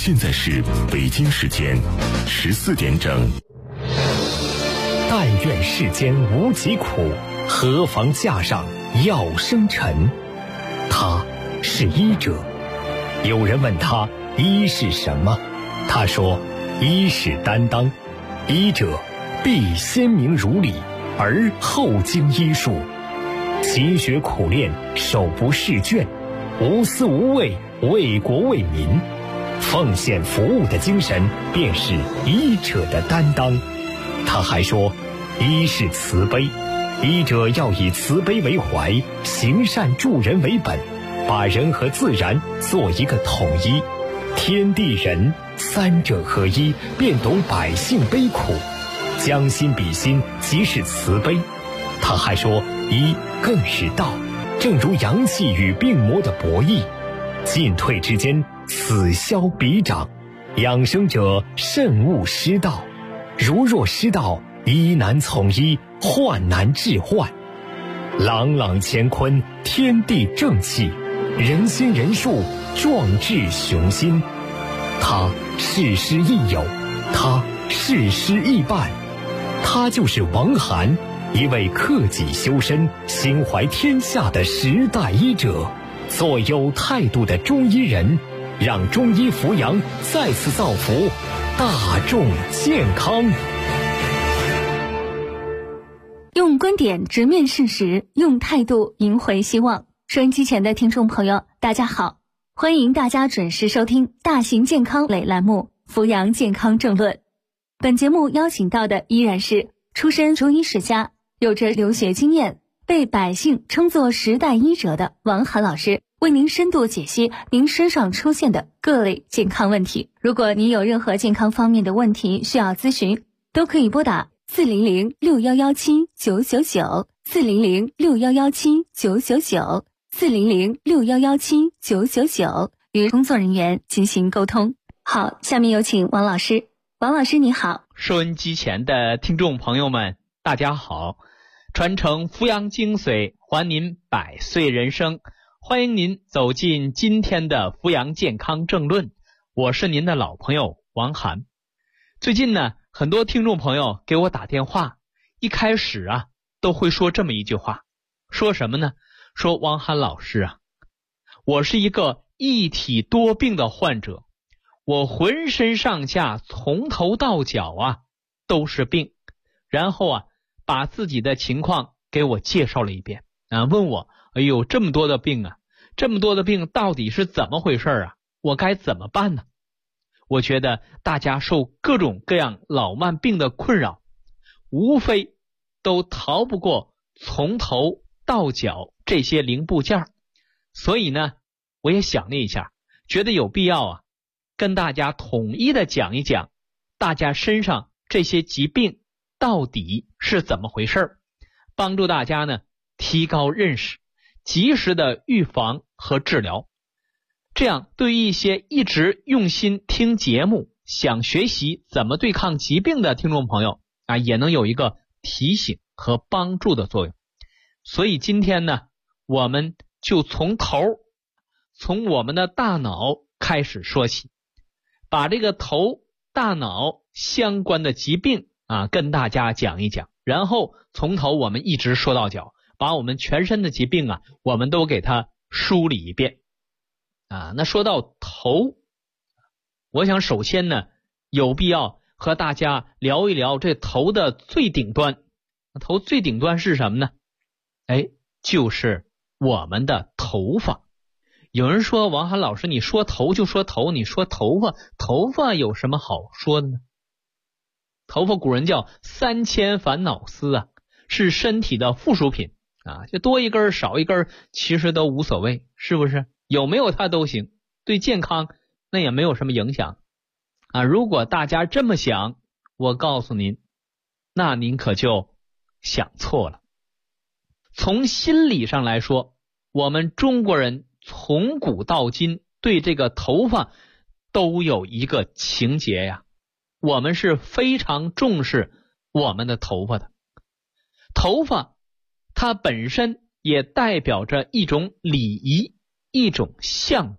现在是北京时间14点整。 但愿世间无疾苦，何妨架上药生尘。他是医者。有人问他医是什么，他说医是担当。医者必先明如理，而后经医术，勤学苦练，手不释卷，无私无畏，为国为民，奉献服务的精神便是医者的担当。他还说医是慈悲，医者要以慈悲为怀，行善助人为本，把人和自然做一个统一，天地人三者合一，便懂百姓悲苦，将心比心，即是慈悲。他还说医更是道，正如阳气与病魔的博弈，进退之间，此消彼长，养生者慎勿失道，如若失道，医难从医，患难治患。朗朗乾坤，天地正气，人心人术，壮志雄心。他事师亦友，他事师亦伴，他就是王涵，一位克己修身、心怀天下的时代医者，做有态度的中医人，让中医扶阳再次造福大众健康。 用观点直面事实，用态度赢回希望。收音机前的听众朋友，大家好，欢迎大家准时收听大型健康类栏目《扶阳健康政论》。本节目邀请到的依然是出身中医世家，有着留学经验，被百姓称作时代医者的王涵老师，为您深度解析您身上出现的各类健康问题。如果您有任何健康方面的问题需要咨询，都可以拨打400-6117-999，400-6117-999，400-6117-999，与工作人员进行沟通。好，下面有请王老师。王老师你好。 收音机前的听众朋友们，大家好。传承扶阳精髓，还您百岁人生，欢迎您走进今天的扶阳健康政论，我是您的老朋友王涵。最近呢，很多听众朋友给我打电话，一开始都会说这么一句话，说什么呢？说王涵老师我是一个一体多病的患者，我浑身上下从头到脚都是病，然后把自己的情况给我介绍了一遍问我哎呦这么多的病这么多的病到底是怎么回事我该怎么办呢？我觉得大家受各种各样老慢病的困扰，无非都逃不过从头到脚这些零部件，所以呢我也想了一下，觉得有必要跟大家统一的讲一讲大家身上这些疾病到底是怎么回事，帮助大家呢提高认识，及时的预防和治疗。这样对于一些一直用心听节目，想学习怎么对抗疾病的听众朋友也能有一个提醒和帮助的作用。所以今天呢，我们就从我们的大脑开始说起，把这个头大脑相关的疾病跟大家讲一讲，然后从头我们一直说到脚，把我们全身的疾病我们都给它梳理一遍那说到头，我想首先呢有必要和大家聊一聊这头的最顶端。头最顶端是什么呢？就是我们的头发。有人说王涵老师你说头就说头，你说头发有什么好说的呢？头发古人叫三千烦恼丝是身体的附属品就多一根少一根其实都无所谓，是不是？有没有它都行，对健康那也没有什么影响如果大家这么想，我告诉您，那您可就想错了。从心理上来说，我们中国人从古到今对这个头发都有一个情节我们是非常重视我们的头发的。头发它本身也代表着一种礼仪，一种象征。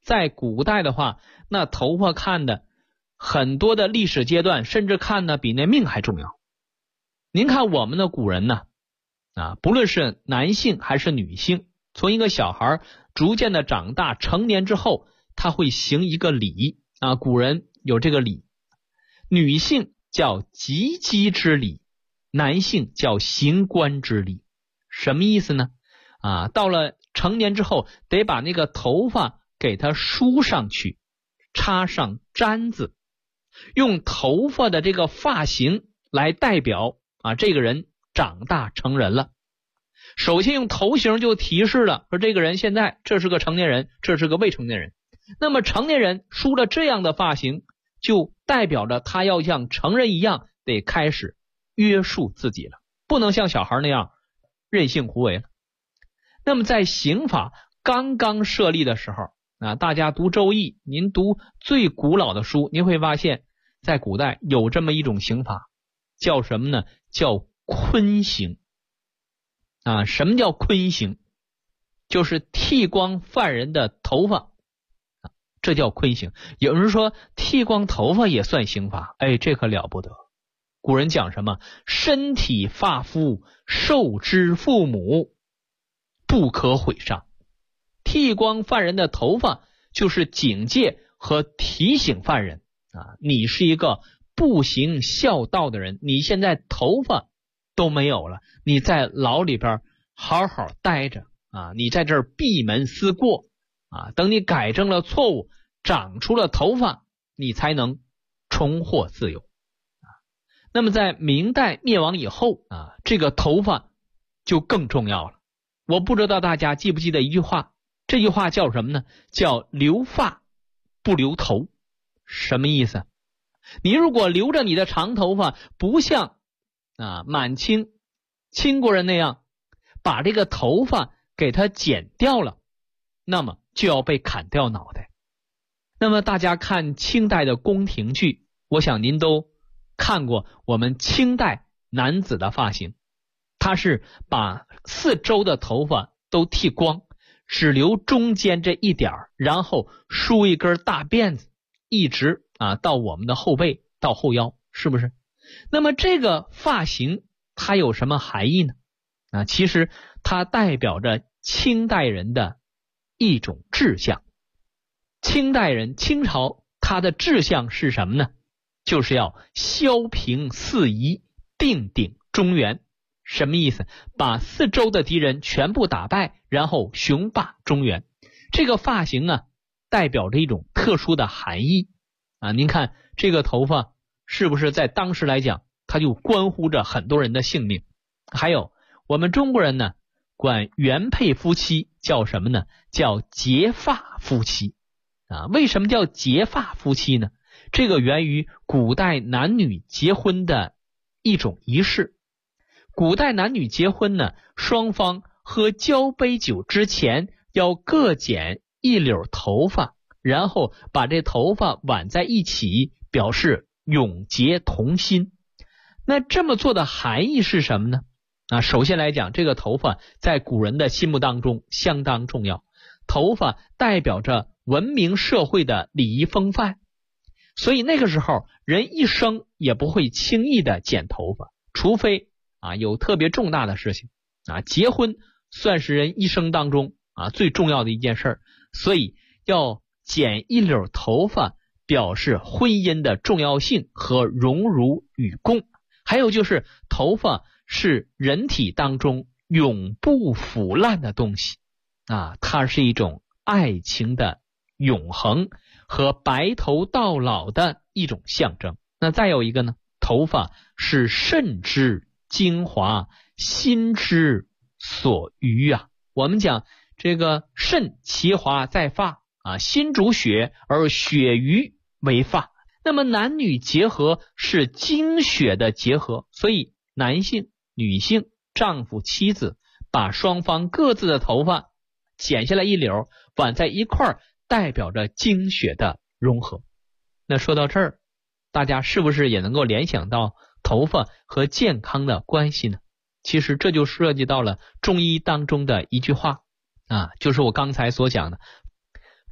在古代的话，那头发看的很多的历史阶段，甚至看的比那命还重要。您看我们的古人呢，不论是男性还是女性，从一个小孩逐渐的长大成年之后，他会行一个礼古人有这个礼，女性叫及笄之礼，男性叫行冠之礼。什么意思呢？到了成年之后，得把那个头发给它梳上去，插上簪子，用头发的这个发型来代表这个人长大成人了。首先用头型就提示了，说这个人现在这是个成年人，这是个未成年人。那么成年人梳了这样的发型，就代表着他要像成人一样得开始约束自己了，不能像小孩那样任性胡为了。那么在刑法刚刚设立的时候大家读周易，您读最古老的书，您会发现在古代有这么一种刑法，叫什么呢？叫坤刑。什么叫坤刑？就是剃光犯人的头发，这叫坤刑。有人说剃光头发也算刑罚，这可了不得。古人讲什么？身体发肤受之父母，不可毁上。剃光犯人的头发就是警戒和提醒犯人你是一个不行孝道的人，你现在头发都没有了，你在牢里边好好待着你在这儿闭门思过等你改正了错误，长出了头发，你才能重获自由那么在明代灭亡以后这个头发就更重要了。我不知道大家记不记得一句话，这句话叫什么呢？叫留发不留头。什么意思？你如果留着你的长头发，不像满清清国人那样把这个头发给它剪掉了，那么就要被砍掉脑袋。那么大家看清代的宫廷剧，我想您都看过我们清代男子的发型，他是把四周的头发都剃光，只留中间这一点，然后梳一根大辫子，一直到我们的后背到后腰，是不是？那么这个发型它有什么含义呢？其实它代表着清代人的一种志向。清代人清朝它的志向是什么呢？就是要削平四夷，定鼎中原。什么意思？把四周的敌人全部打败，然后雄霸中原。这个发型代表着一种特殊的含义您看这个头发是不是在当时来讲，它就关乎着很多人的性命。还有我们中国人呢，管原配夫妻叫什么呢？叫结发夫妻为什么叫结发夫妻呢？这个源于古代男女结婚的一种仪式。古代男女结婚呢，双方喝交杯酒之前要各剪一绺头发，然后把这头发挽在一起，表示永结同心。那这么做的含义是什么呢？首先来讲，这个头发在古人的心目当中相当重要，头发代表着文明社会的礼仪风范，所以那个时候人一生也不会轻易的剪头发，除非有特别重大的事情结婚算是人一生当中最重要的一件事，所以要剪一绺头发，表示婚姻的重要性和荣辱与共。还有就是头发是人体当中永不腐烂的东西它是一种爱情的永恒和白头到老的一种象征。那再有一个呢，头发是肾之精华，心之所余我们讲这个肾其华在发心主血，而血余为发。那么男女结合是精血的结合，所以男性、女性、丈夫、妻子把双方各自的头发剪下来一绺，挽在一块，代表着精血的融合。那说到这儿，大家是不是也能够联想到头发和健康的关系呢？其实这就涉及到了中医当中的一句话就是我刚才所讲的，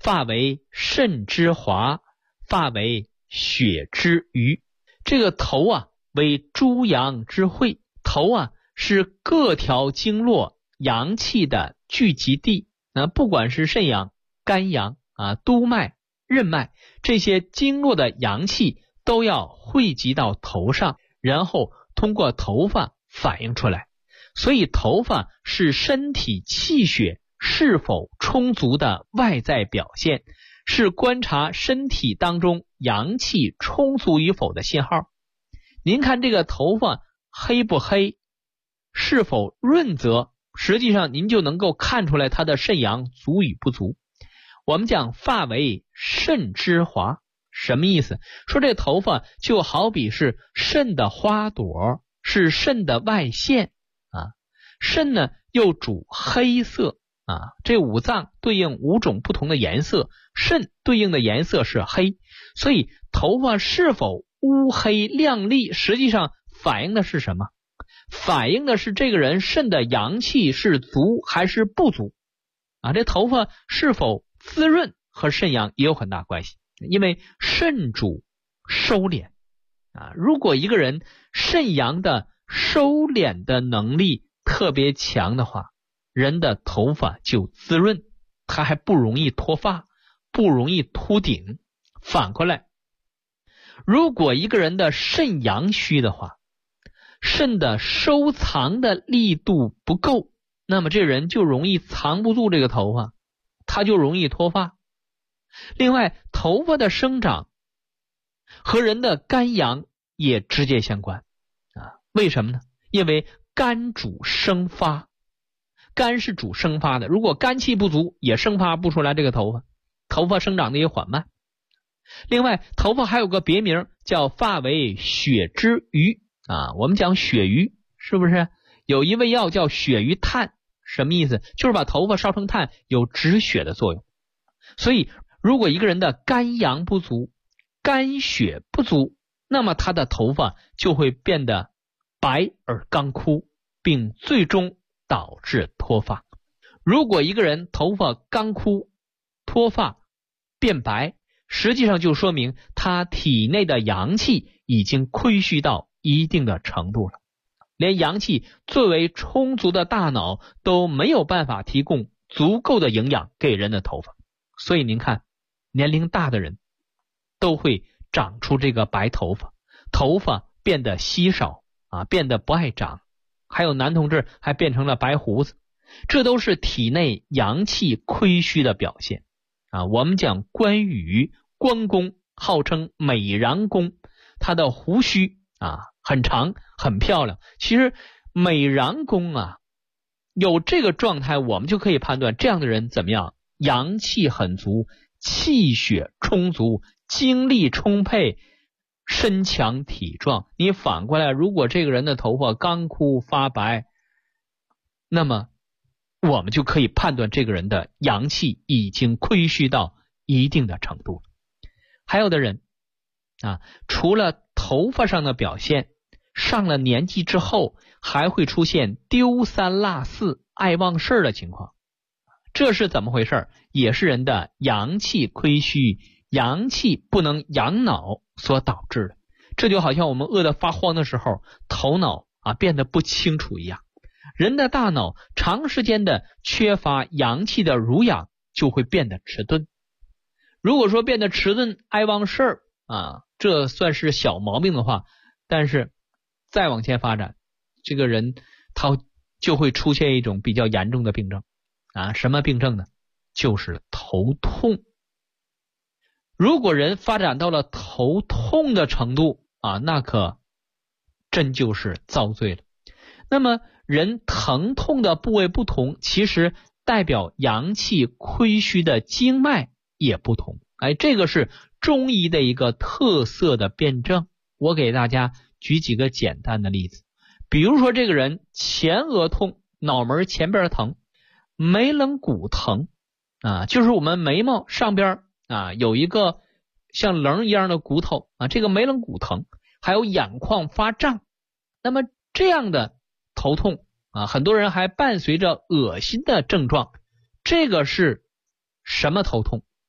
发为肾之华，发为血之余。这个头啊为诸阳之会，头啊是各条经络阳气的聚集地。不管是肾阳、肝阳督脉、任脉，这些经络的阳气都要汇集到头上，然后通过头发反映出来。所以头发是身体气血是否充足的外在表现，是观察身体当中阳气充足与否的信号。您看这个头发黑不黑，是否润泽，实际上您就能够看出来它的肾阳足与不足。我们讲发为肾之华，什么意思？说这头发就好比是肾的花朵，是肾的外线肾呢又主黑色这五脏对应5种不同的颜色，肾对应的颜色是黑，所以头发是否乌黑亮丽，实际上反映的是什么？反映的是这个人肾的阳气是足还是不足这头发是否滋润和肾阳也有很大关系，因为肾主收敛如果一个人肾阳的收敛的能力特别强的话，人的头发就滋润，他还不容易脱发，不容易秃顶。反过来，如果一个人的肾阳虚的话，肾的收藏的力度不够，那么这人就容易藏不住这个头发，他就容易脱发。另外，头发的生长和人的肝阳也直接相关为什么呢？因为肝主生发，肝是主生发的，如果肝气不足，也生发不出来这个头发，头发生长的也缓慢。另外，头发还有个别名叫发为血之余我们讲血余，是不是有一味药叫血余炭？什么意思？就是把头发烧成炭，有止血的作用。所以如果一个人的肝阳不足，肝血不足，那么他的头发就会变得白而干枯，并最终导致脱发。如果一个人头发干枯、脱发、变白，实际上就说明他体内的阳气已经亏虚到一定的程度了，连阳气最为充足的大脑都没有办法提供足够的营养给人的头发。所以您看，年龄大的人都会长出这个白头发，头发变得稀少变得不爱长，还有男同志还变成了白胡子，这都是体内阳气亏虚的表现我们讲关羽，关公号称美髯公，他的胡须很长很漂亮。其实美髯公有这个状态，我们就可以判断这样的人怎么样，阳气很足，气血充足，精力充沛，身强体壮。你反过来，如果这个人的头发干枯发白，那么我们就可以判断这个人的阳气已经亏虚到一定的程度。还有的人除了头发上的表现，上了年纪之后还会出现丢三落四、爱忘事的情况。这是怎么回事？也是人的阳气亏虚，阳气不能养脑所导致的。这就好像我们饿得发慌的时候，头脑变得不清楚一样。人的大脑长时间的缺乏阳气的濡养，就会变得迟钝。如果说变得迟钝、爱忘事这算是小毛病的话，但是再往前发展，这个人他就会出现一种比较严重的病症什么病症呢？就是头痛。如果人发展到了头痛的程度那可真就是遭罪了。那么人疼痛的部位不同，其实代表阳气亏虚的经脉也不同。这个是中医的一个特色的辩证。我给大家举几个简单的例子。比如说这个人前额痛，脑门前边疼，眉棱骨疼就是我们眉毛上边有一个像棱一样的骨头这个眉棱骨疼，还有眼眶发胀。那么这样的头痛很多人还伴随着恶心的症状。这个是什么头痛？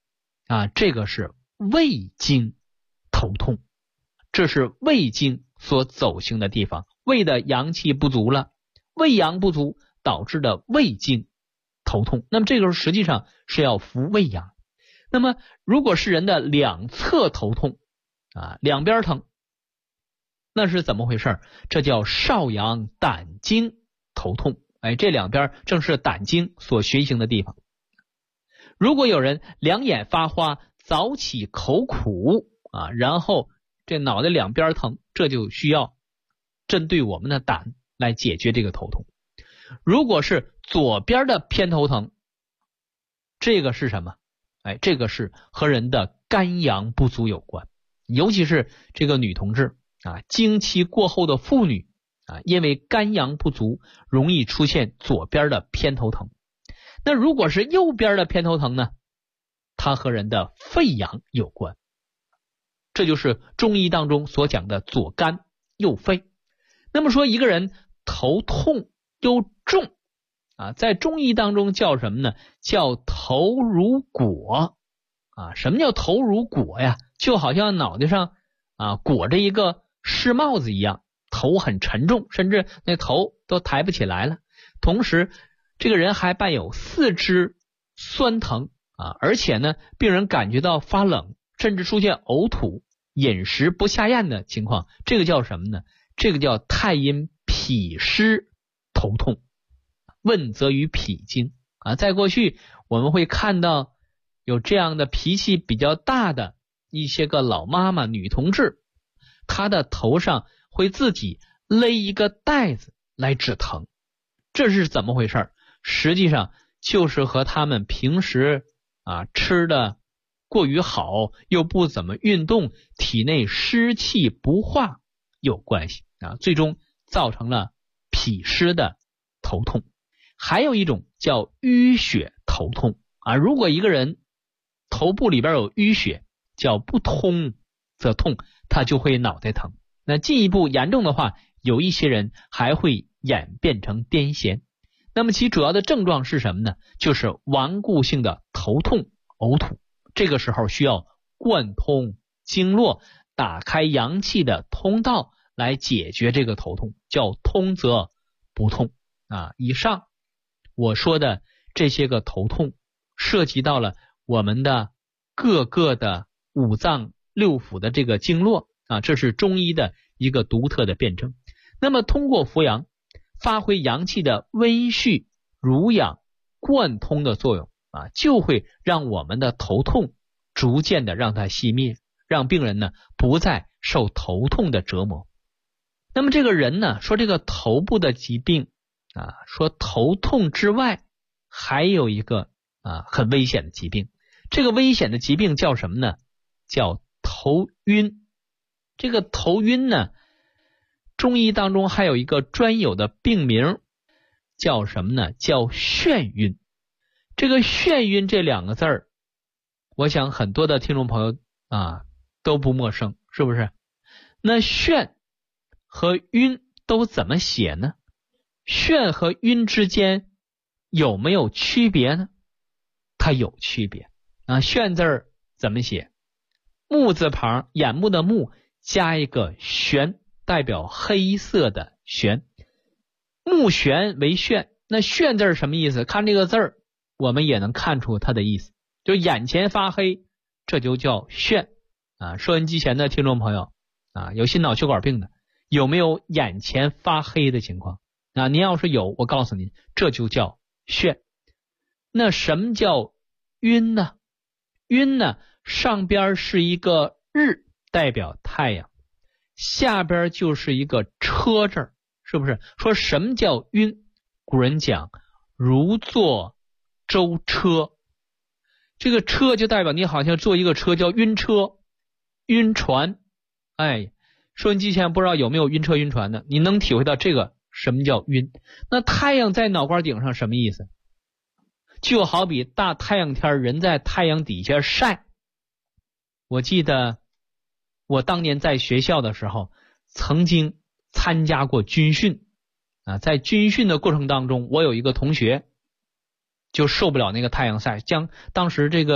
这个是胃经头痛，这是胃经所走行的地方，胃的阳气不足了，胃阳不足导致的胃经头痛。那么这个时候实际上是要扶胃阳。那么如果是人的两侧头痛两边疼，那是怎么回事？这叫少阳胆经头痛。这两边正是胆经所循行的地方。如果有人两眼发花，早起口苦然后这脑袋两边疼，这就需要针对我们的胆来解决这个头痛。如果是左边的偏头疼，这个是什么？这个是和人的肝阳不足有关，尤其是这个女同志经期过后的妇女因为肝阳不足，容易出现左边的偏头疼。那如果是右边的偏头疼呢？它和人的肺阳有关，这就是中医当中所讲的左肝右肺。那么说一个人头痛又重在中医当中叫什么呢？叫头如裹什么叫头如裹呀？就好像脑袋上裹着一个湿帽子一样，头很沉重，甚至那头都抬不起来了。同时这个人还伴有四肢酸疼而且呢病人感觉到发冷，甚至出现呕吐、饮食不下咽的情况。这个叫什么呢？这个叫太阴脾湿头痛，问责于脾经在过去我们会看到有这样的脾气比较大的一些个老妈妈女同志，她的头上会自己勒一个带子来止疼。这是怎么回事？实际上就是和他们平时吃的过于好，又不怎么运动，体内湿气不化有关系最终造成了脾湿的头痛。还有一种叫淤血头痛如果一个人头部里边有淤血，叫不通则痛，他就会脑袋疼。那进一步严重的话，有一些人还会演变成癫痫。那么其主要的症状是什么呢？就是顽固性的头痛、呕吐。这个时候需要贯通经络，打开阳气的通道来解决这个头痛，叫通则不痛以上我说的这些个头痛涉及到了我们的各个的五脏六腑的这个经络这是中医的一个独特的辩证。那么通过扶阳，发挥阳气的温煦、濡养、贯通的作用就会让我们的头痛逐渐的让它熄灭，让病人呢不再受头痛的折磨。那么这个人呢，说这个头部的疾病说头痛之外还有一个很危险的疾病。这个危险的疾病叫什么呢？叫头晕。这个头晕呢，中医当中还有一个专有的病名叫什么呢？叫眩晕。这个眩晕这两个字儿，我想很多的听众朋友都不陌生，是不是？那眩和晕都怎么写呢？眩和晕之间有没有区别呢？它有区别眩字儿怎么写？木字旁，眼目的目加一个玄，代表黑色的玄，目眩为眩。那眩字什么意思？看这个字儿我们也能看出它的意思，就眼前发黑，这就叫眩收音机前的听众朋友有心脑血管病的，有没有眼前发黑的情况您要是有，我告诉您，这就叫眩。那什么叫晕呢？晕呢，上边是一个日，代表太阳，下边就是一个车字，是不是？说什么叫晕？古人讲如坐舟车，这个车就代表你好像坐一个车，叫晕车、晕船。收音机前不知道有没有晕车晕船的，你能体会到这个什么叫晕。那太阳在脑瓜顶上什么意思？就好比大太阳天，人在太阳底下晒。我记得我当年在学校的时候曾经参加过军训在军训的过程当中，我有一个同学就受不了那个太阳晒，当时这个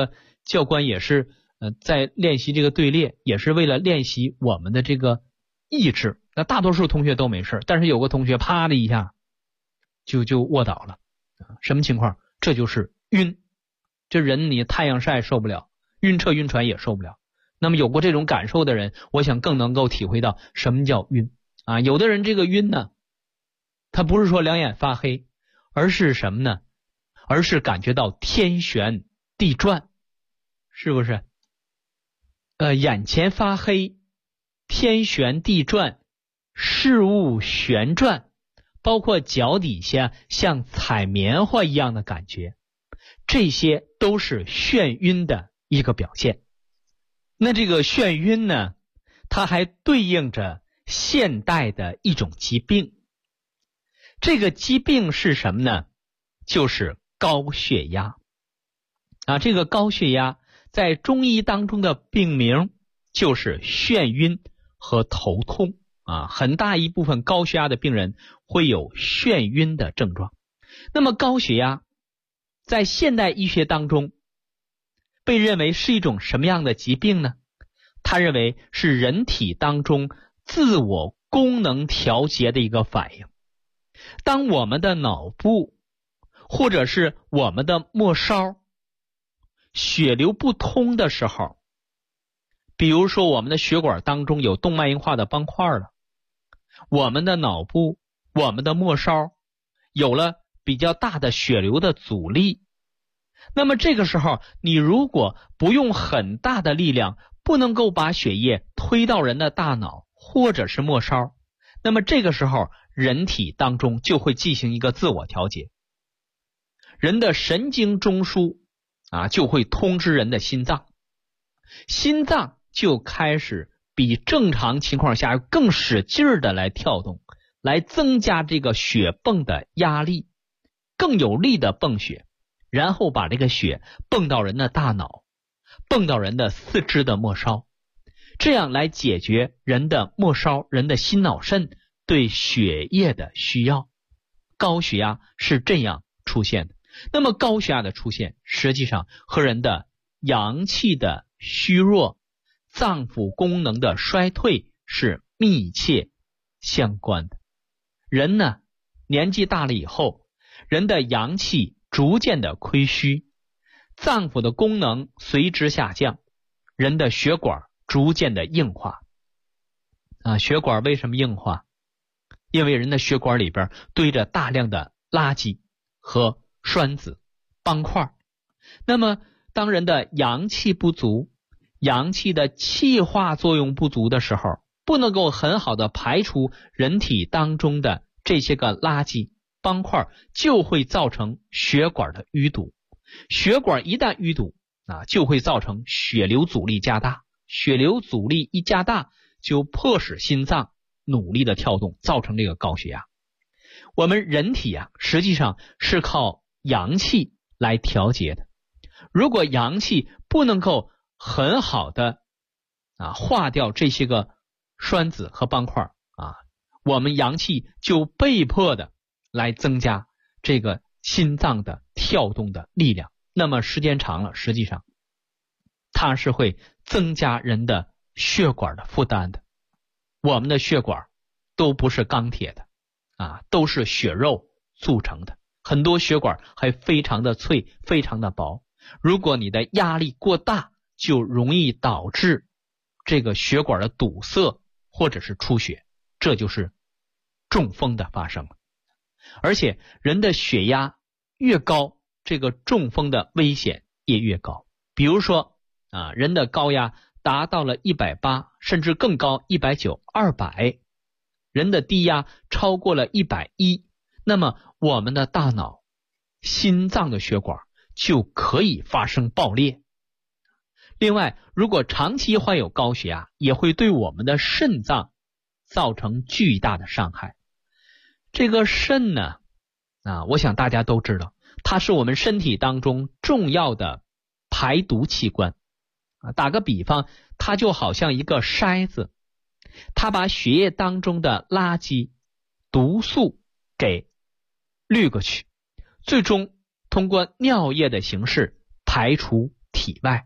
教官也是在练习这个队列，也是为了练习我们的这个意志。那大多数同学都没事，但是有个同学啪的一下就卧倒了。什么情况？这就是晕。这人你太阳晒受不了，晕车晕船也受不了。那么有过这种感受的人，我想更能够体会到什么叫晕啊。有的人这个晕呢，他不是说两眼发黑，而是什么呢？而是感觉到天旋地转，是不是？眼前发黑，天旋地转，事物旋转，包括脚底下像踩棉花一样的感觉，这些都是眩晕的一个表现。那这个眩晕呢，它还对应着现代的一种疾病。这个疾病是什么呢？就是高血压啊。这个高血压在中医当中的病名就是眩晕和头痛啊。很大一部分高血压的病人会有眩晕的症状。那么高血压在现代医学当中被认为是一种什么样的疾病呢？他认为是人体当中自我功能调节的一个反应。当我们的脑部或者是我们的末梢血流不通的时候，比如说我们的血管当中有动脉硬化的斑块了，我们的脑部、我们的末梢有了比较大的血流的阻力，那么这个时候你如果不用很大的力量，不能够把血液推到人的大脑或者是末梢，那么这个时候人体当中就会进行一个自我调节，人的神经中枢就会通知人的心脏，心脏就开始比正常情况下更使劲的来跳动，来增加这个血泵的压力，更有力的泵血，然后把这个血泵到人的大脑，泵到人的四肢的末梢，这样来解决人的末梢、人的心脑肾对血液的需要。高血压是这样出现的。那么高血压的出现实际上和人的阳气的虚弱、脏腑功能的衰退是密切相关的。人呢，年纪大了以后，人的阳气逐渐的亏虚，脏腑的功能随之下降，人的血管逐渐的硬化血管为什么硬化？因为人的血管里边堆着大量的垃圾和栓子、斑块。那么当人的阳气不足，阳气的气化作用不足的时候，不能够很好的排除人体当中的这些个垃圾、斑块，就会造成血管的淤堵。血管一旦淤堵就会造成血流阻力加大，血流阻力一加大，就迫使心脏努力的跳动，造成这个高血压。我们人体实际上是靠阳气来调节的。如果阳气不能够很好的化掉这些个栓子和斑块我们阳气就被迫的来增加这个心脏的跳动的力量。那么时间长了，实际上它是会增加人的血管的负担的。我们的血管都不是钢铁的都是血肉组成的，很多血管还非常的脆，非常的薄。如果你的压力过大，就容易导致这个血管的堵塞或者是出血，这就是中风的发生。而且人的血压越高，这个中风的危险也越高。比如说人的高压达到了180，甚至更高190、200，人的低压超过了110，那么我们的大脑、心脏的血管就可以发生爆裂。另外，如果长期患有高血压，也会对我们的肾脏造成巨大的伤害。这个肾呢我想大家都知道，它是我们身体当中重要的排毒器官打个比方，它就好像一个筛子，它把血液当中的垃圾、毒素给滤过去，最终通过尿液的形式排出体外。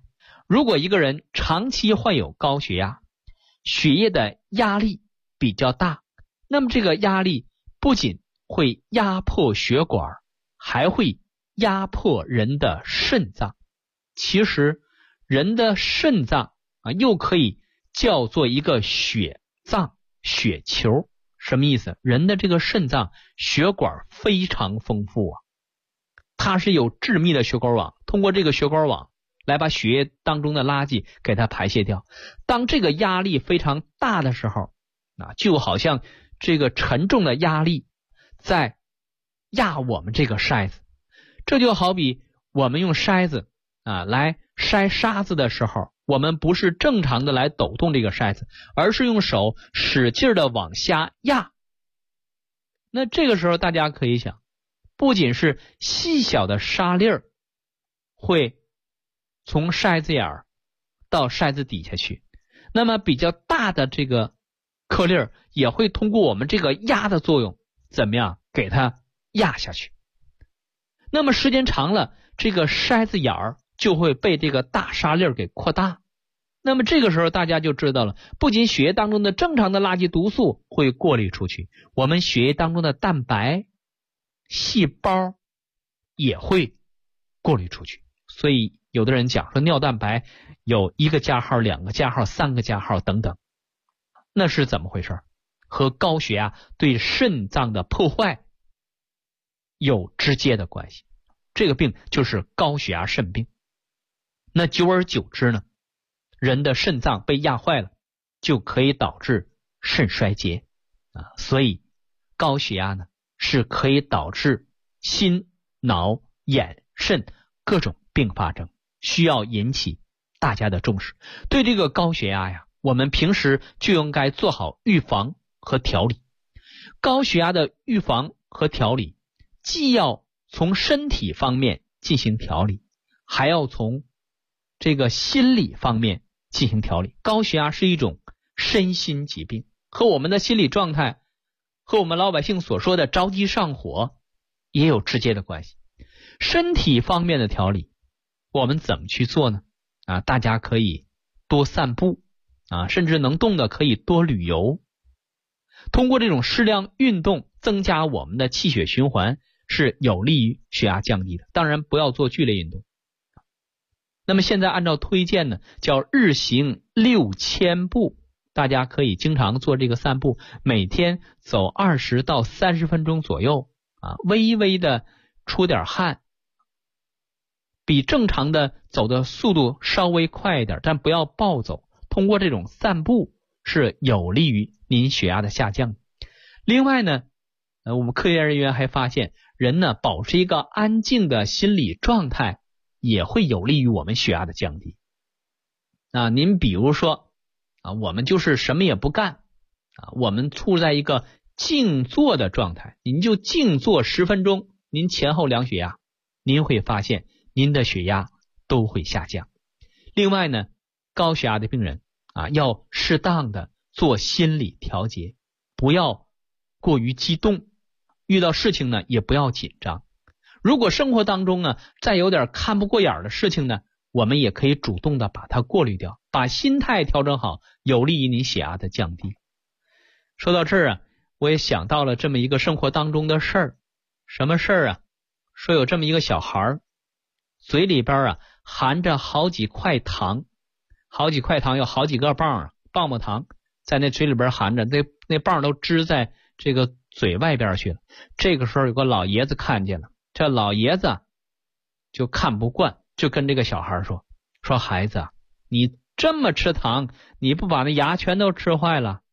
如果一个人长期患有高血压，血液的压力比较大，那么这个压力不仅会压迫血管，还会压迫人的肾脏。其实人的肾脏又可以叫做一个血脏、血球。什么意思？人的这个肾脏血管非常丰富它是有致密的血管网，通过这个血管网来把血液当中的垃圾给它排泄掉。当这个压力非常大的时候，就好像这个沉重的压力在压我们这个筛子。这就好比我们用筛子来筛沙子的时候，我们不是正常的来抖动这个筛子，而是用手使劲的往下压。那这个时候大家可以想，不仅是细小的沙粒儿会从筛子眼儿到筛子底下去，那么比较大的这个颗粒儿也会通过我们这个压的作用，怎么样给它压下去。那么时间长了，这个筛子眼儿就会被这个大沙粒儿给扩大。那么这个时候大家就知道了，不仅血液当中的正常的垃圾毒素会过滤出去，我们血液当中的蛋白、细胞也会过滤出去。所以有的人讲说尿蛋白有1个加号、2个加号、3个加号等等，那是怎么回事？和高血压对肾脏的破坏有直接的关系。这个病就是高血压肾病。那久而久之呢，人的肾脏被压坏了，就可以导致肾衰竭所以高血压呢是可以导致心、脑、眼、肾各种并发症，需要引起大家的重视。对这个高血压呀，我们平时就应该做好预防和调理。高血压的预防和调理，既要从身体方面进行调理，还要从这个心理方面进行调理。高血压是一种身心疾病，和我们的心理状态，和我们老百姓所说的着急上火也有直接的关系。身体方面的调理，我们怎么去做呢？大家可以多散步甚至能动的可以多旅游。通过这种适量运动，增加我们的气血循环，是有利于血压降低的。当然不要做剧烈运动。那么现在按照推荐呢，叫日行6000步，大家可以经常做这个散步，每天走20到30分钟左右微微的出点汗，比正常的走的速度稍微快一点，但不要暴走。通过这种散步是有利于您血压的下降。另外呢，我们科研人员还发现，人呢保持一个安静的心理状态，也会有利于我们血压的降低。您比如说我们就是什么也不干我们处在一个静坐的状态，您就静坐10分钟，您前后量血压，您会发现您的血压都会下降。另外呢，高血压的病人要适当的做心理调节，不要过于激动，遇到事情呢也不要紧张。如果生活当中呢再有点看不过眼的事情呢，我们也可以主动的把它过滤掉，把心态调整好，有利于您血压的降低。说到这儿我也想到了这么一个生活当中的事儿。什么事儿说有这么一个小孩，嘴里边含着好几块糖，有好几个棒棒糖在那嘴里边含着，那棒都支在这个嘴外边去了。这个时候有个老爷子看见了，这老爷子就看不惯，就跟这个小孩说孩子你这么吃糖，你不把那牙全都吃坏了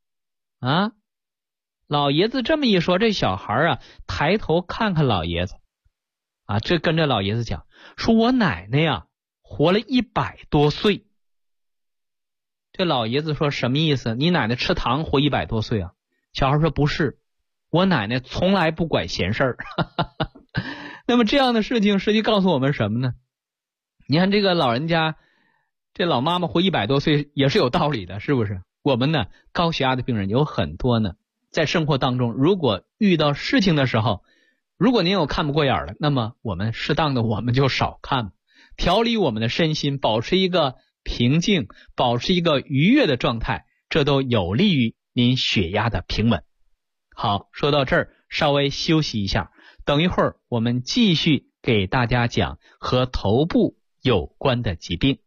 老爷子这么一说，这小孩抬头看看老爷子这跟着老爷子讲说我奶奶活了100多岁。这老爷子说什么意思？你奶奶吃糖活100多岁小孩说不是，我奶奶从来不管闲事儿那么这样的事情实际告诉我们什么呢？你看这个老人家，这老妈妈活100多岁也是有道理的，是不是？我们呢高血压的病人有很多呢，在生活当中如果遇到事情的时候，如果您有看不过眼的，那么我们适当的我们就少看，调理我们的身心，保持一个平静，保持一个愉悦的状态，这都有利于您血压的平稳。好，说到这儿，稍微休息一下，等一会儿我们继续给大家讲和头部有关的疾病。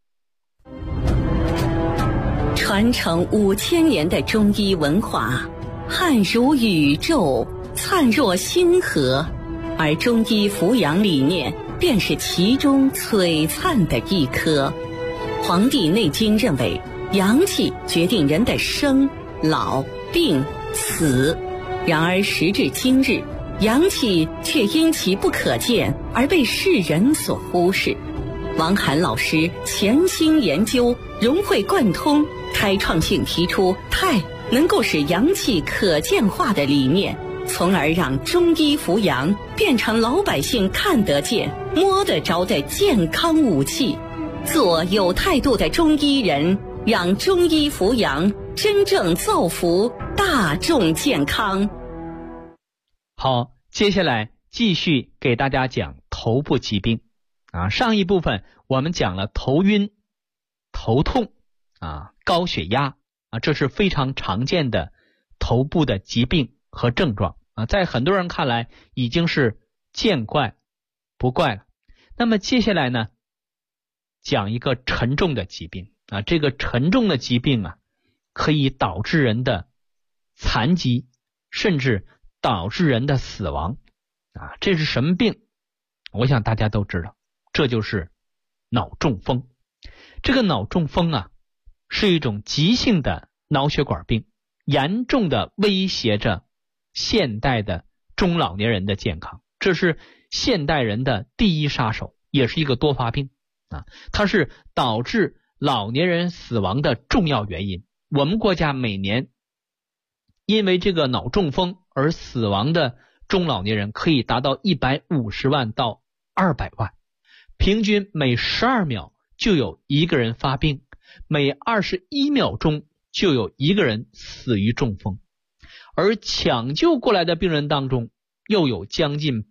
传承5000年的中医文化，汉如宇宙，灿若星河，而中医扶阳理念便是其中璀璨的一颗。《黄帝内经》认为，阳气决定人的生、老、病、死。然而时至今日，阳气却因其不可见而被世人所忽视。王涵老师潜心研究，融会贯通，开创性提出太能够使阳气可见化的理念，从而让中医扶阳变成老百姓看得见、摸得着的健康武器。做有态度的中医人，让中医扶阳真正造福大众健康。 好，接下来继续给大家讲头部疾病。上一部分我们讲了头晕、头痛高血压这是非常常见的头部的疾病和症状在很多人看来已经是见怪不怪了。那么接下来呢，讲一个沉重的疾病这个沉重的疾病可以导致人的残疾，甚至导致人的死亡这是什么病？我想大家都知道，这就是脑中风。这个脑中风是一种急性的脑血管病，严重的威胁着现代的中老年人的健康。这是现代人的第一杀手，也是一个多发病它是导致老年人死亡的重要原因。我们国家每年因为这个脑中风而死亡的中老年人可以达到150万到200万，平均每12秒就有一个人发病，每21秒钟就有一个人死于中风。而抢救过来的病人当中，又有将近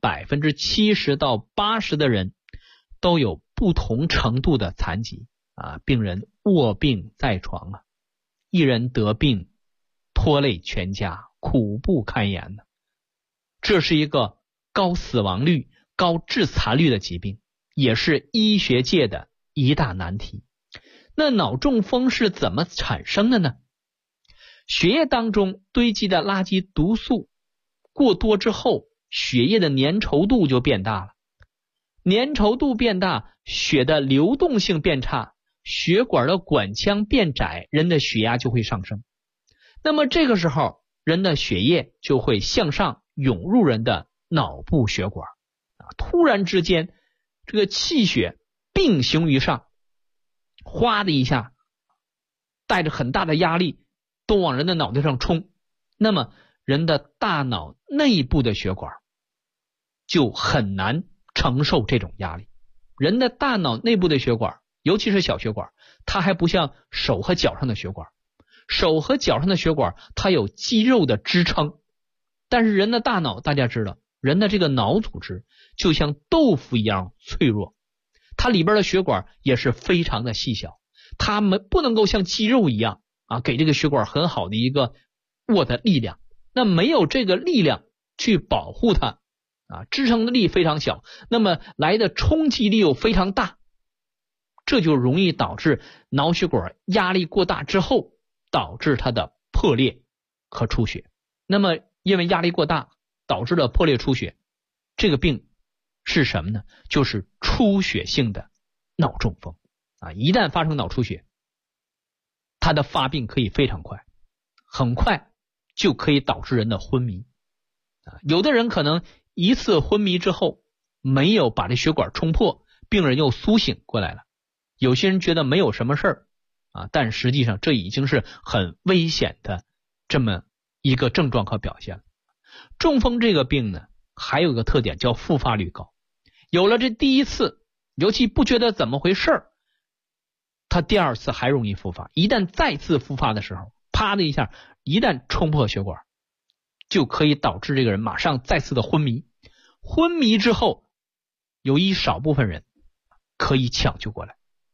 70%到80%的人都有不同程度的残疾病人卧病在床一人得病拖累全家，苦不堪言这是一个高死亡率、高致残率的疾病，也是医学界的一大难题。那脑中风是怎么产生的呢？血液当中堆积的垃圾毒素过多之后，血液的粘稠度就变大了，粘稠度变大，血的流动性变差，血管的管腔变窄，人的血压就会上升。那么这个时候，人的血液就会向上涌入人的脑部血管突然之间，这个气血并行于上，哗的一下，带着很大的压力都往人的脑袋上冲。那么人的大脑内部的血管就很难承受这种压力。人的大脑内部的血管，尤其是小血管，它还不像手和脚上的血管，手和脚上的血管它有肌肉的支撑，但是人的大脑大家知道，人的这个脑组织就像豆腐一样脆弱，它里边的血管也是非常的细小，它们不能够像肌肉一样给这个血管很好的一个握的力量，那没有这个力量去保护它支撑的力非常小，那么来的冲击力又非常大，这就容易导致脑血管压力过大之后导致它的破裂和出血。那么因为压力过大导致了破裂出血，这个病是什么呢？就是出血性的脑中风一旦发生脑出血，它的发病可以非常快，很快就可以导致人的昏迷有的人可能一次昏迷之后没有把这血管冲破，病人又苏醒过来了。有些人觉得没有什么事儿但实际上这已经是很危险的这么一个症状和表现了。中风这个病呢，还有一个特点叫复发率高。有了这第一次，尤其不觉得怎么回事，它第二次还容易复发。一旦再次复发的时候，啪的一下，一旦冲破血管，就可以导致这个人马上再次的昏迷。昏迷之后，有一少部分人可以抢救过来，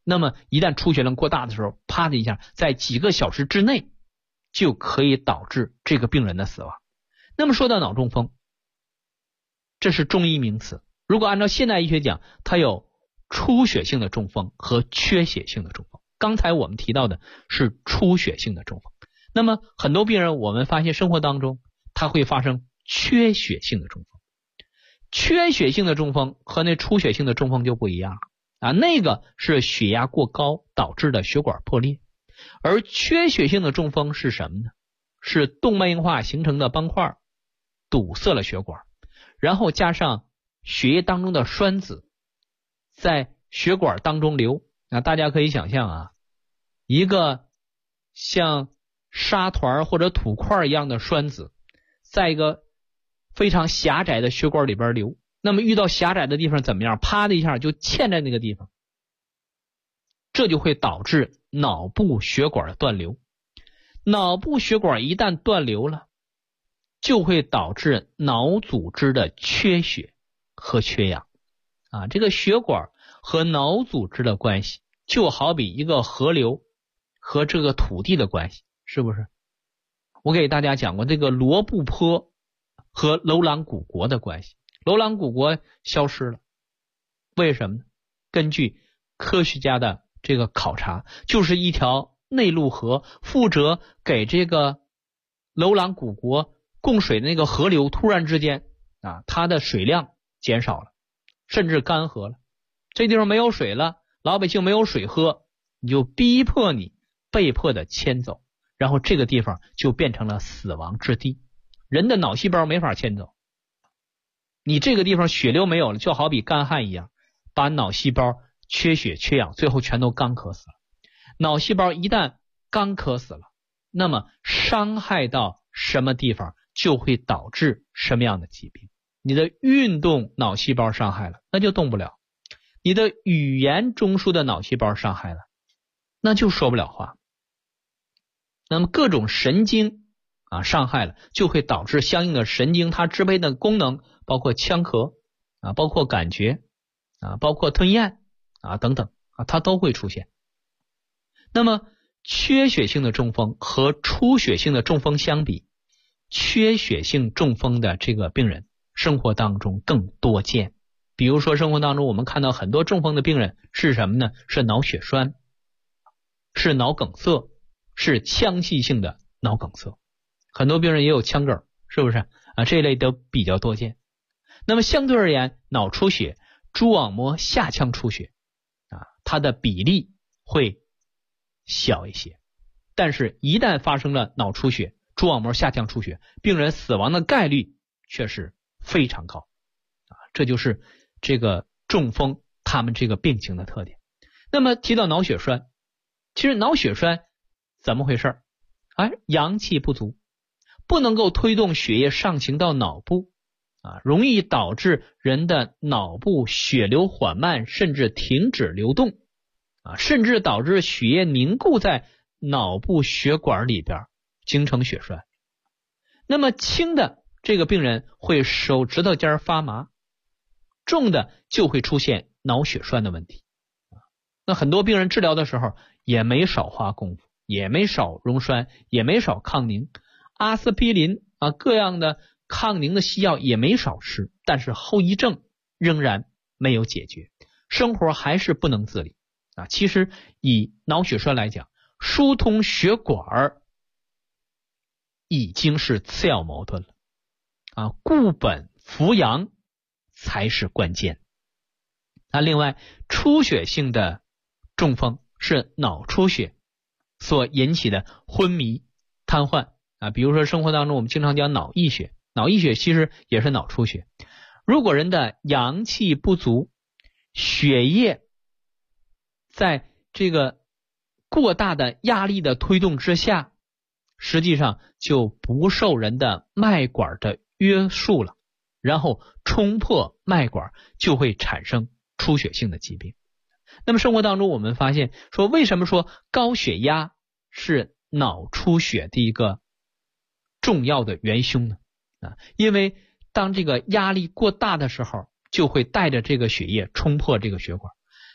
那么一旦出血量过大的时候，啪的一下，在几个小时之内就可以导致这个病人的死亡。那么说到脑中风，这是中医名词，如果按照现代医学讲，它有出血性的中风和缺血性的中风。刚才我们提到的是出血性的中风，那么很多病人我们发现生活当中它会发生缺血性的中风。缺血性的中风和那出血性的中风就不一样了啊，那个是血压过高导致的血管破裂，而缺血性的中风是什么呢？是动脉硬化形成的斑块堵塞了血管，然后加上血液当中的栓子在血管当中流。那大家可以想象啊，一个像沙团或者土块一样的栓子在一个非常狭窄的血管里边流，那么遇到狭窄的地方怎么样？啪的一下就嵌在那个地方，这就会导致脑部血管的断流。脑部血管一旦断流了，就会导致脑组织的缺血和缺氧啊。这个血管和脑组织的关系就好比一个河流和这个土地的关系，是不是？我给大家讲过这个罗布泊和楼兰古国的关系。楼兰古国消失了，为什么呢？根据科学家的这个考察，就是一条内陆河负责给这个楼兰古国供水的那个河流突然之间啊，它的水量减少了，甚至干涸了。这地方没有水了，老百姓没有水喝，你就逼迫你被迫的迁走，然后这个地方就变成了死亡之地。人的脑细胞没法迁走，你这个地方血流没有了，就好比干旱一样，把脑细胞缺血缺氧，最后全都干渴死了。脑细胞一旦干渴死了，那么伤害到什么地方就会导致什么样的疾病。你的运动脑细胞伤害了，那就动不了；你的语言中枢的脑细胞伤害了，那就说不了话。那么各种神经伤害了，就会导致相应的神经它支配的功能，包括腔咳包括感觉包括吞咽等等它都会出现。那么缺血性的中风和出血性的中风相比，缺血性中风的这个病人生活当中更多见。比如说生活当中我们看到很多中风的病人是什么呢？是脑血栓，是脑梗塞，是腔隙性的脑梗塞。很多病人也有腔梗，是不是这一类都比较多见。那么相对而言，脑出血、蛛网膜下腔出血它的比例会小一些，但是一旦发生了脑出血、蛛网膜下腔出血，病人死亡的概率却是非常高这就是这个中风他们这个病情的特点。那么提到脑血栓，其实脑血栓怎么回事？阳气不足，不能够推动血液上行到脑部容易导致人的脑部血流缓慢，甚至停止流动甚至导致血液凝固在脑部血管里边，形成血栓。那么轻的这个病人会手指头尖发麻，重的就会出现脑血栓的问题那很多病人治疗的时候也没少花功夫，也没少溶栓，也没少抗凝，阿司匹林各样的抗凝的西药也没少吃，但是后遗症仍然没有解决，生活还是不能自理其实以脑血栓来讲，疏通血管已经是次要矛盾了固本扶阳才是关键另外出血性的中风是脑出血所引起的昏迷瘫痪比如说生活当中我们经常讲脑溢血，脑溢血其实也是脑出血。如果人的阳气不足，血液在这个过大的压力的推动之下，实际上就不受人的脉管的约束了，然后冲破脉管，就会产生出血性的疾病。那么生活当中我们发现说，为什么说高血压是脑出血的一个重要的元凶呢因为当这个压力过大的时候，就会带着这个血液冲破这个血管，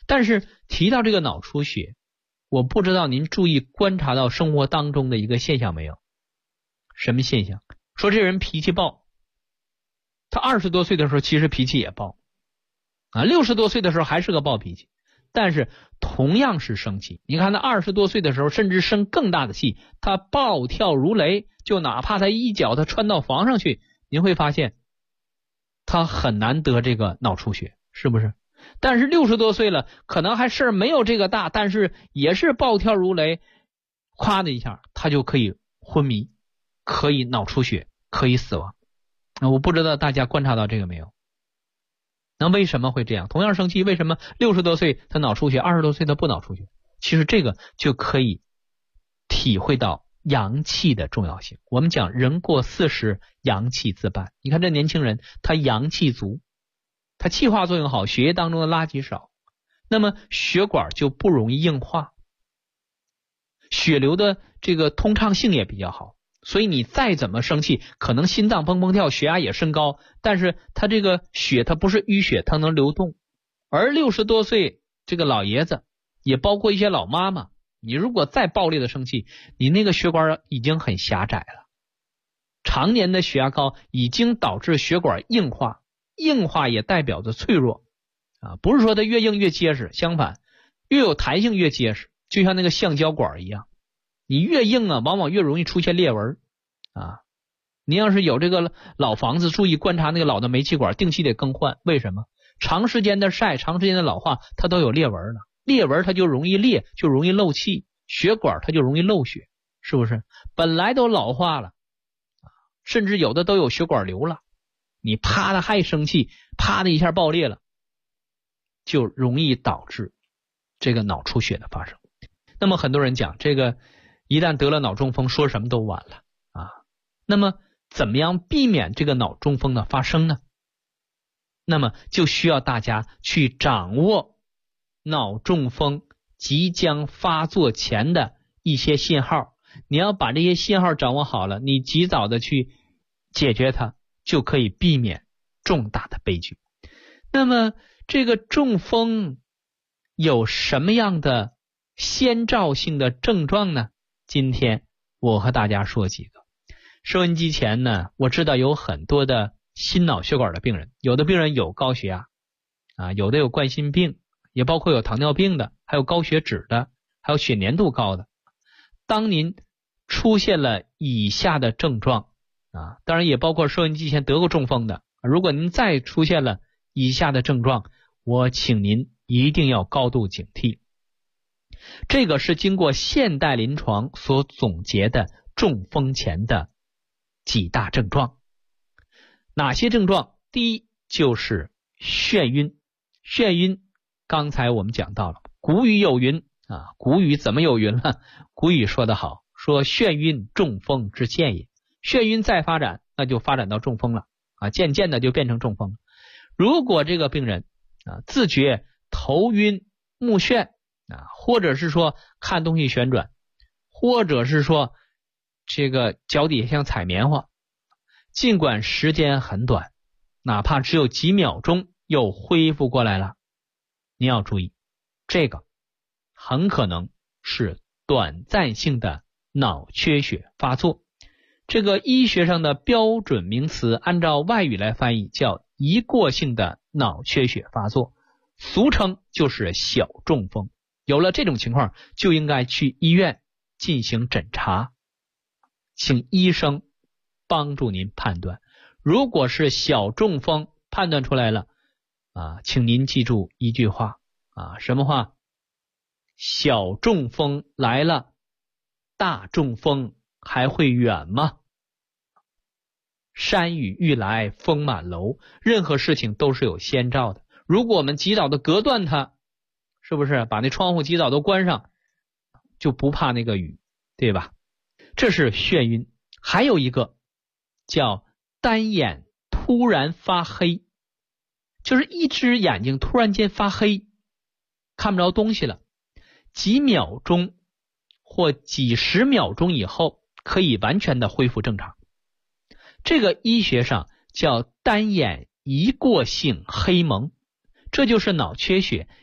但是提到这个脑出血，我不知道您注意观察到生活当中的一个现象没有？什么现象？说这人脾气暴，他20多岁的时候其实脾气也暴，60多岁的时候还是个暴脾气，但是同样是生气，你看他20多岁的时候甚至生更大的气，他暴跳如雷，就哪怕他一脚他穿到房上去，您会发现他很难得这个脑出血，是不是？但是60多岁了，可能还事儿没有这个大，但是也是暴跳如雷，咵的一下他就可以昏迷，可以脑出血，可以死亡。我不知道大家观察到这个没有？那为什么会这样？同样生气，为什么60多岁他脑出血，20多岁他不脑出血？其实这个就可以体会到阳气的重要性。我们讲人过40，阳气自伴。你看这年轻人，他阳气足，他气化作用好，血液当中的垃圾少，那么血管就不容易硬化，血流的这个通畅性也比较好。所以你再怎么生气，可能心脏砰砰跳，血压也升高，但是他这个血它不是淤血，它能流动。而60多岁这个老爷子，也包括一些老妈妈，你如果再暴烈的生气，你那个血管已经很狭窄了，常年的血压高已经导致血管硬化，硬化也代表着脆弱不是说它越硬越结实，相反越有弹性越结实，就像那个橡胶管一样，你越硬往往越容易出现裂纹你要是有这个老房子，注意观察那个老的煤气管，定期得更换。为什么？长时间的晒，长时间的老化，它都有裂纹了，裂纹它就容易裂，就容易漏气，血管它就容易漏血，是不是？本来都老化了甚至有的都有血管瘤了，你啪的还生气，啪的一下爆裂了，就容易导致这个脑出血的发生。那么很多人讲这个一旦得了脑中风，说什么都晚了那么怎么样避免这个脑中风的发生呢？那么就需要大家去掌握脑中风即将发作前的一些信号，你要把这些信号掌握好了，你及早的去解决它，就可以避免重大的悲剧。那么这个中风有什么样的先兆性的症状呢？今天我和大家说几个。收音机前呢，我知道有很多的心脑血管的病人，有的病人有高血压有的有冠心病，也包括有糖尿病的，还有高血脂的，还有血粘度高的。当您出现了以下的症状当然也包括收音机前得过中风的，如果您再出现了以下的症状，我请您一定要高度警惕。这个是经过现代临床所总结的中风前的几大症状。哪些症状？第一就是眩晕。眩晕刚才我们讲到了，古语有云古语怎么有云了？古语说得好，说眩晕中风之见也。眩晕再发展，那就发展到中风了渐渐的就变成中风了。如果这个病人自觉头晕目眩或者是说看东西旋转，或者是说这个脚底下像踩棉花，尽管时间很短，哪怕只有几秒钟又恢复过来了，你要注意，这个很可能是短暂性的脑缺血发作。这个医学上的标准名词，按照外语来翻译叫一过性的脑缺血发作，俗称就是小中风。有了这种情况，就应该去医院进行诊查，请医生帮助您判断。如果是小中风判断出来了请您记住一句话什么话？小中风来了，大中风还会远吗？山雨欲来风满楼，任何事情都是有先兆的。如果我们及早的隔断它，是不是把那窗户及早都关上，就不怕那个雨，对吧？这是眩晕。还有一个叫单眼突然发黑，就是一只眼睛突然间发黑，看不着东西了，几秒钟或几十秒钟以后可以完全的恢复正常。这个医学上叫单眼一过性黑蒙，这就是脑缺血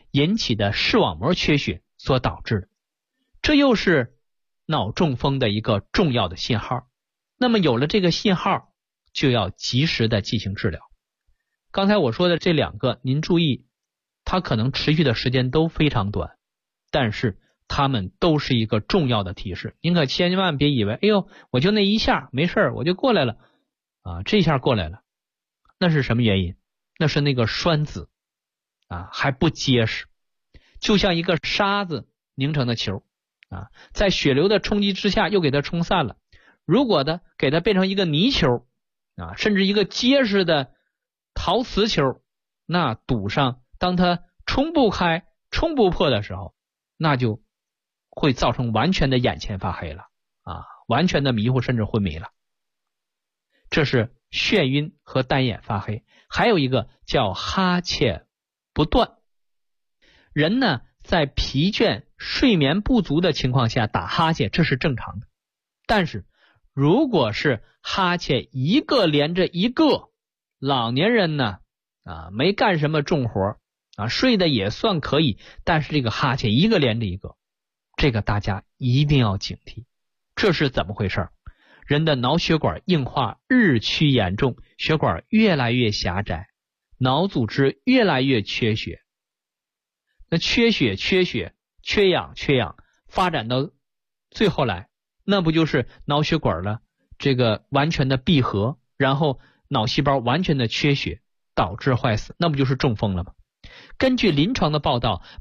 引起的视网膜缺血所导致的。这又是脑中风的一个重要的信号。那么有了这个信号，就要及时的进行治疗。刚才我说的这2个，您注意，它可能持续的时间都非常短，但是它们都是一个重要的提示。您可千万别以为，哎呦，我就那一下没事我就过来了啊，这下过来了，那是什么原因？那是那个栓子啊还不结实，就像一个沙子凝成的球啊，在血流的冲击之下又给它冲散了。如果的给它变成一个泥球啊，甚至一个结实的陶瓷球，那堵上，当它冲不开冲不破的时候，那就会造成完全的眼前发黑了啊，完全的迷糊甚至昏迷了。这是眩晕和单眼发黑。还有一个叫哈欠不断。人呢在疲倦睡眠不足的情况下打哈欠，这是正常的。但是如果是哈欠一个连着一个，老年人呢没干什么重活睡得也算可以，但是这个哈欠一个连着一个，这个大家一定要警惕。这是怎么回事？人的脑血管硬化日趋严重，血管越来越狭窄，脑组织越来越缺血。那缺血缺氧发展到最后来，那不就是脑血管了这个完全的闭合，然后脑细胞完全的缺血导致坏死，那不就是中风了吗？根据临床的报道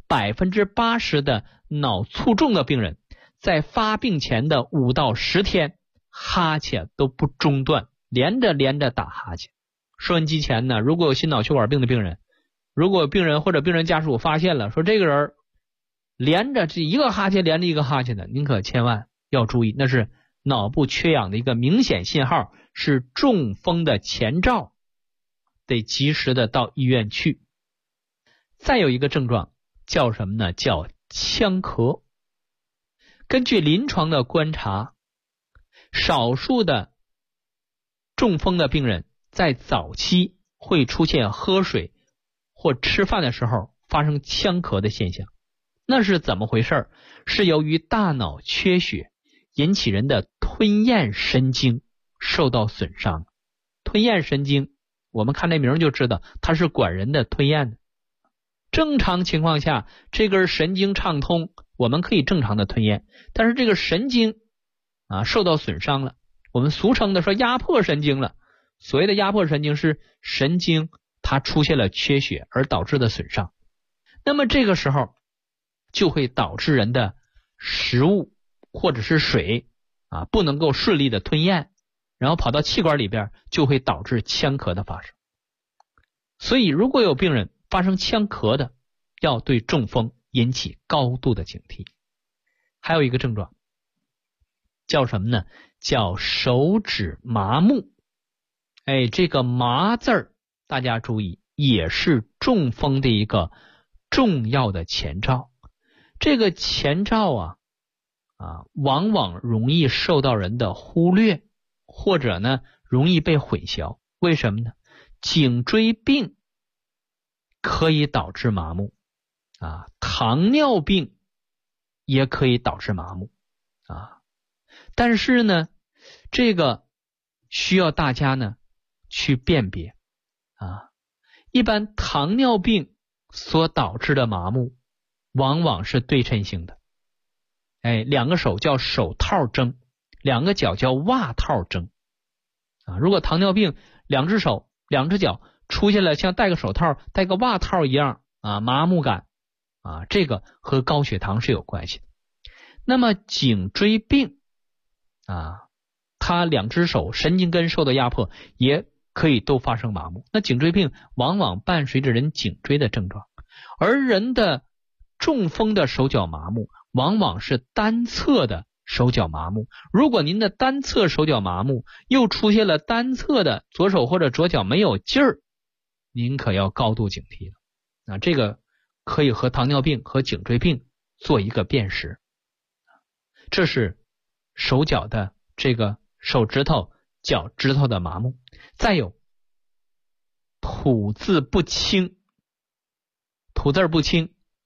，80%的脑卒中的病人在发病前的5到10天哈欠都不中断，连着打哈欠。收音机前呢，如果有心脑血管病的病人，如果病人或者病人家属发现了说这个人连着这一个哈欠连着一个哈欠的，您可千万要注意，那是脑部缺氧的一个明显信号，是中风的前兆，得及时的到医院去。再有一个症状叫什么呢？叫呛咳。根据临床的观察，少数的中风的病人在早期会出现喝水或吃饭的时候发生呛咳的现象。那是怎么回事？是由于大脑缺血引起人的吞咽神经受到损伤。吞咽神经我们看这名就知道，它是管人的吞咽的。正常情况下这根神经畅通，我们可以正常的吞咽，但是这个神经受到损伤了，我们俗称的说压迫神经了。所谓的压迫神经是神经它出现了缺血而导致的损伤，那么这个时候就会导致人的食物或者是水不能够顺利的吞咽，然后跑到气管里边，就会导致呛咳的发生。所以如果有病人发生呛咳的，要对中风引起高度的警惕。还有一个症状叫什么呢？叫手指麻木。这个麻字儿大家注意，也是中风的一个重要的前兆。这个前兆往往容易受到人的忽略，或者呢容易被混淆。为什么呢？颈椎病可以导致麻木糖尿病也可以导致麻木但是呢这个需要大家呢去辨别一般糖尿病所导致的麻木往往是对称性的。两个手叫手套征，两个脚叫袜套征如果糖尿病两只手两只脚出现了像戴个手套戴个袜套一样麻木感这个和高血糖是有关系的。那么颈椎病它两只手神经根受到压迫也可以都发生麻木。那颈椎病往往伴随着人颈椎的症状，而人的中风的手脚麻木往往是单侧的手脚麻木。如果您的单侧手脚麻木又出现了单侧的左手或者左脚没有劲儿，您可要高度警惕了这个可以和糖尿病和颈椎病做一个辨识。这是手脚的这个手指头脚趾头的麻木。再有吐字不清。吐字不清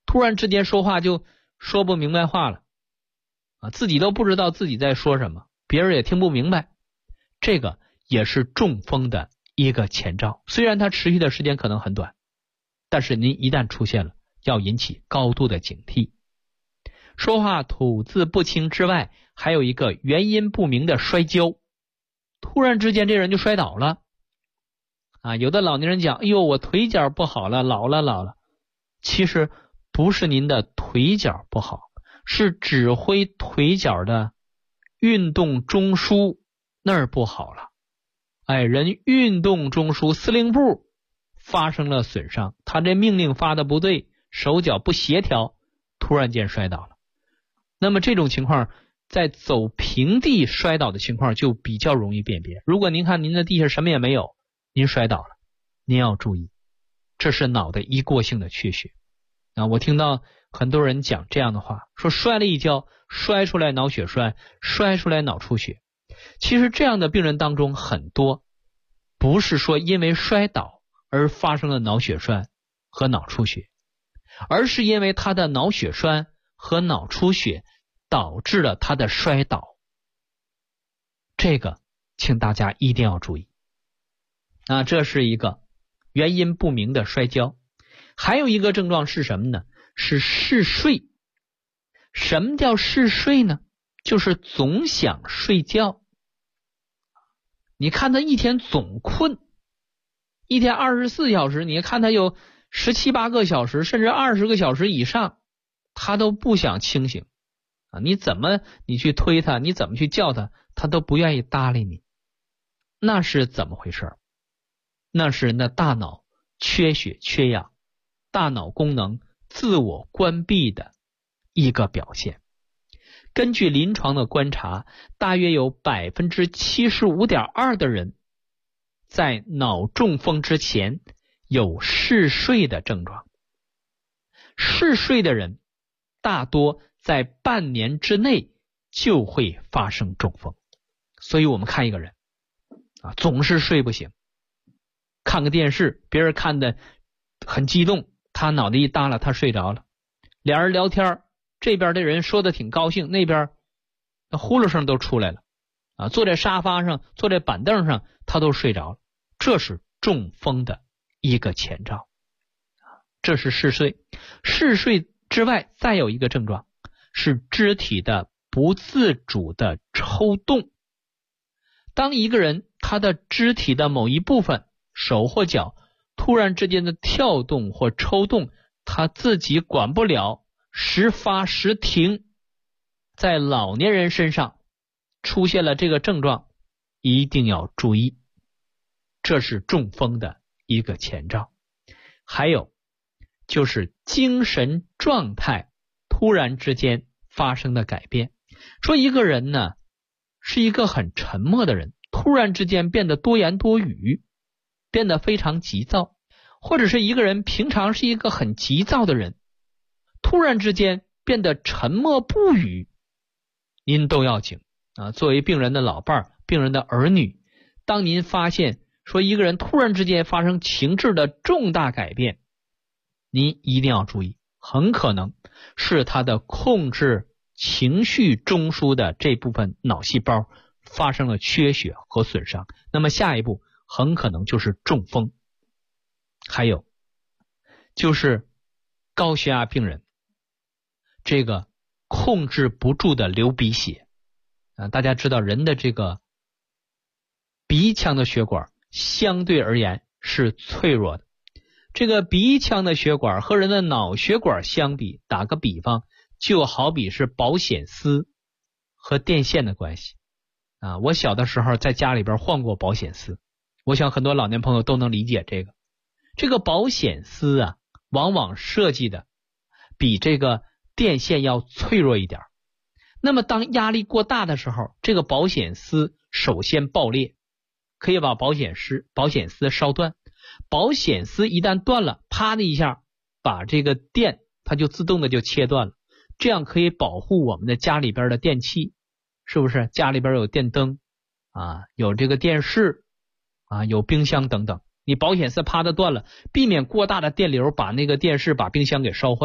突然之间说话就说不明白话了自己都不知道自己在说什么，别人也听不明白，这个也是中风的一个前兆。虽然它持续的时间可能很短，但是您一旦出现了，要引起高度的警惕。说话吐字不清之外，还有一个原因不明的摔跤，突然之间这人就摔倒了有的老年人讲，哎呦，我腿脚不好了，老了。其实不是您的腿脚不好，是指挥腿脚的运动中枢那儿不好了。人运动中枢司令部发生了损伤，他这命令发的不对，手脚不协调，突然间摔倒了。那么这种情况在走平地摔倒的情况就比较容易辨别。如果您看您的地下什么也没有，您摔倒了，您要注意，这是脑袋一过性的缺血我听到很多人讲这样的话，说摔了一跤，摔出来脑血栓，摔出来脑出血。其实这样的病人当中很多不是说因为摔倒而发生了脑血栓和脑出血，而是因为他的脑血栓和脑出血导致了他的摔倒。这个请大家一定要注意这是一个原因不明的摔跤。还有一个症状是什么呢？是嗜睡。什么叫嗜睡呢？就是总想睡觉。你看他一天总困，一天24小时，你看他有17、18个小时，甚至20个小时以上，他都不想清醒你怎么你去推他，你怎么去叫他，他都不愿意搭理你。那是怎么回事？那是大脑缺血缺氧，大脑功能自我关闭的一个表现。根据临床的观察，大约有 75.2% 的人在脑中风之前有嗜睡的症状。嗜睡的人大多在半年之内就会发生中风。所以我们看一个人总是睡不醒，看个电视，别人看的很激动，他脑袋一耷拉，他睡着了。俩人聊天，这边的人说的挺高兴，那边呼噜声都出来了坐在沙发上，坐在板凳上，他都睡着了。这是中风的一个前兆这是嗜睡。嗜睡之外再有一个症状是肢体的不自主的抽动。当一个人他的肢体的某一部分，手或脚突然之间的跳动或抽动，他自己管不了，时发时停，在老年人身上出现了这个症状，一定要注意，这是中风的一个前兆。还有就是精神状态突然之间发生的改变。说一个人呢是一个很沉默的人，突然之间变得多言多语，变得非常急躁，或者是一个人平常是一个很急躁的人，突然之间变得沉默不语，您都要紧作为病人的老伴、病人的儿女，当您发现说一个人突然之间发生情志的重大改变，您一定要注意，很可能是他的控制情绪中枢的这部分脑细胞发生了缺血和损伤，那么下一步很可能就是中风。还有就是高血压病人这个控制不住的流鼻血大家知道人的这个鼻腔的血管相对而言是脆弱的，这个鼻腔的血管和人的脑血管相比，打个比方，就好比是保险丝和电线的关系我小的时候在家里边换过保险丝，我想很多老年朋友都能理解这个。这个保险丝往往设计的比这个电线要脆弱一点，那么当压力过大的时候，这个保险丝首先爆裂，可以把保险丝烧断。保险丝一旦断了，啪的一下把这个电它就自动的就切断了，这样可以保护我们的家里边的电器，是不是？家里边有电灯有这个电视有冰箱等等，你保险丝啪的断了，避免过大的电流把那个电视把冰箱给烧坏了，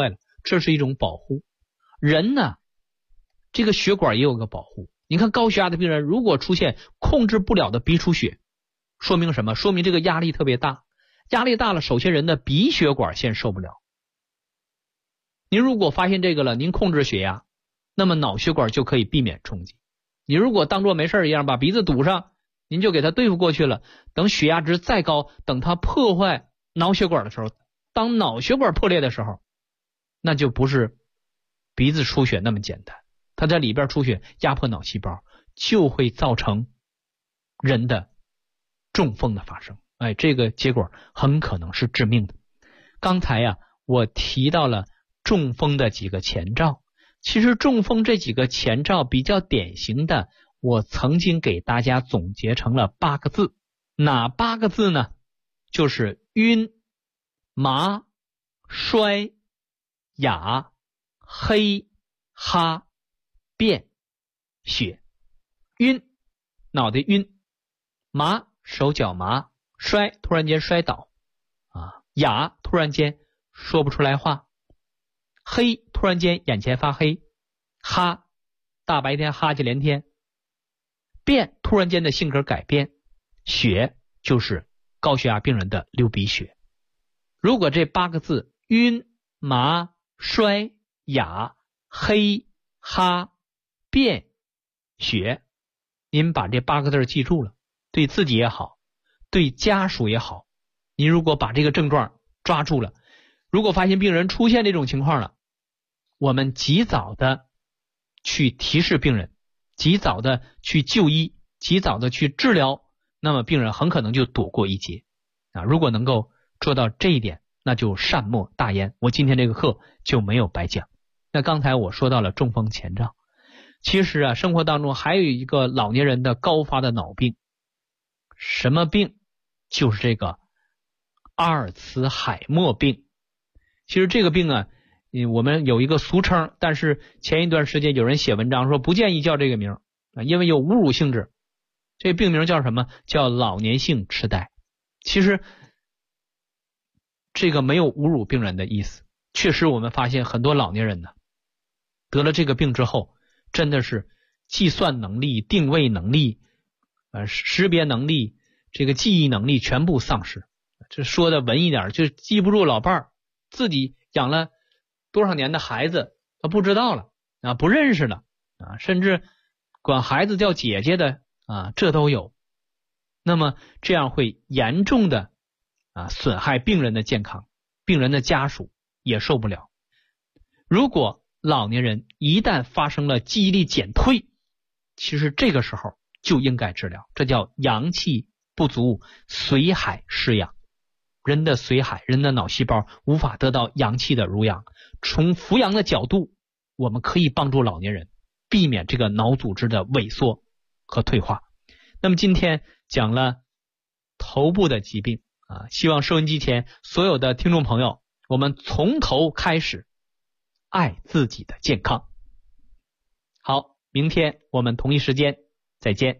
这是一种保护。人呢，这个血管也有个保护。你看高血压的病人如果出现控制不了的鼻出血，说明什么？说明这个压力特别大。压力大了，首先人的鼻血管先受不了。您如果发现这个了，您控制血压，那么脑血管就可以避免冲击。你如果当作没事一样把鼻子堵上，您就给它对付过去了。等血压值再高，等它破坏脑血管的时候，当脑血管破裂的时候，那就不是鼻子出血那么简单，它在里边出血压迫脑细胞，就会造成人的中风的发生。这个结果很可能是致命的。刚才呀，我提到了中风的几个前兆。其实中风这几个前兆比较典型的，我曾经给大家总结成了8个字。哪8个字呢？就是晕、麻、衰、哑、黑、哈、便、血。晕，脑袋晕；麻，手脚麻；衰，突然间摔倒；哑，突然间说不出来话；黑，突然间眼前发黑；哈，大白天哈气连天；便，突然间的性格改变；血，就是高血压病人的流鼻血。如果这8个字晕、麻、衰、哑、黑、哈、便、血，您把这8个字记住了，对自己也好，对家属也好，您如果把这个症状抓住了，如果发现病人出现这种情况了，我们及早的去提示病人，及早的去就医，及早的去治疗，那么病人很可能就躲过一劫。如果能够做到这一点，那就善莫大焉，我今天这个课就没有白讲。那刚才我说到了中风前兆，其实生活当中还有一个老年人的高发的脑病。什么病？就是这个阿尔茨海默病。其实这个病我们有一个俗称，但是前一段时间有人写文章说不建议叫这个名，因为有侮辱性质。这病名叫什么？叫老年性痴呆。其实这个没有侮辱病人的意思，确实我们发现很多老年人得了这个病之后，真的是计算能力、定位能力、识别能力、这个记忆能力全部丧失。这说的文一点，就记不住老伴儿，自己养了多少年的孩子他不知道了不认识了甚至管孩子叫姐姐的这都有。那么这样会严重的损害病人的健康，病人的家属也受不了。如果老年人一旦发生了记忆力减退，其实这个时候就应该治疗，这叫阳气不足，髓海失养。人的髓海，人的脑细胞无法得到阳气的濡养。从扶阳的角度，我们可以帮助老年人避免这个脑组织的萎缩和退化。那么今天讲了头部的疾病希望收音机前所有的听众朋友，我们从头开始爱自己的健康。好，明天我们同一时间再见。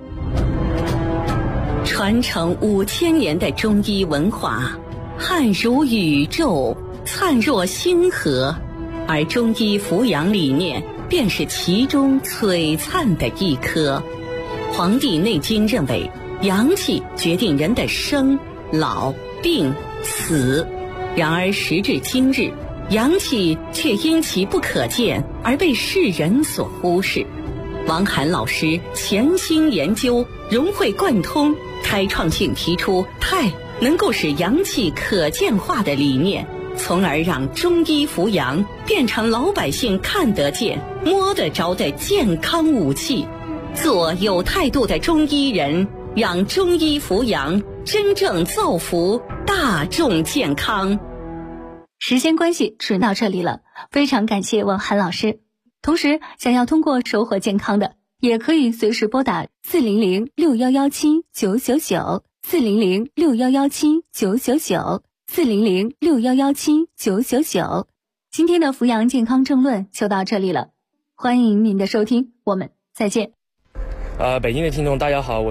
传承5000年的中医文化，汉如宇宙，灿若星河，而中医扶阳理念便是其中璀璨的一颗。《黄帝内经》认为，阳气决定人的生、老、病、死。然而时至今日，阳气却因其不可见而被世人所忽视。王涵老师潜心研究，融会贯通，开创性提出太能够使阳气可见化的理念，从而让中医扶阳变成老百姓看得见、摸得着的健康武器。做有态度的中医人，让中医扶阳真正造福大众健康。 时间关系，只到这里了，非常感谢王涵老师。同时，想要通过收获健康的，也可以随时拨打400-6117-999，400-6117-999，400-6117-999。今天的扶阳健康政论就到这里了，欢迎您的收听，我们再见。 北京的听众大家好，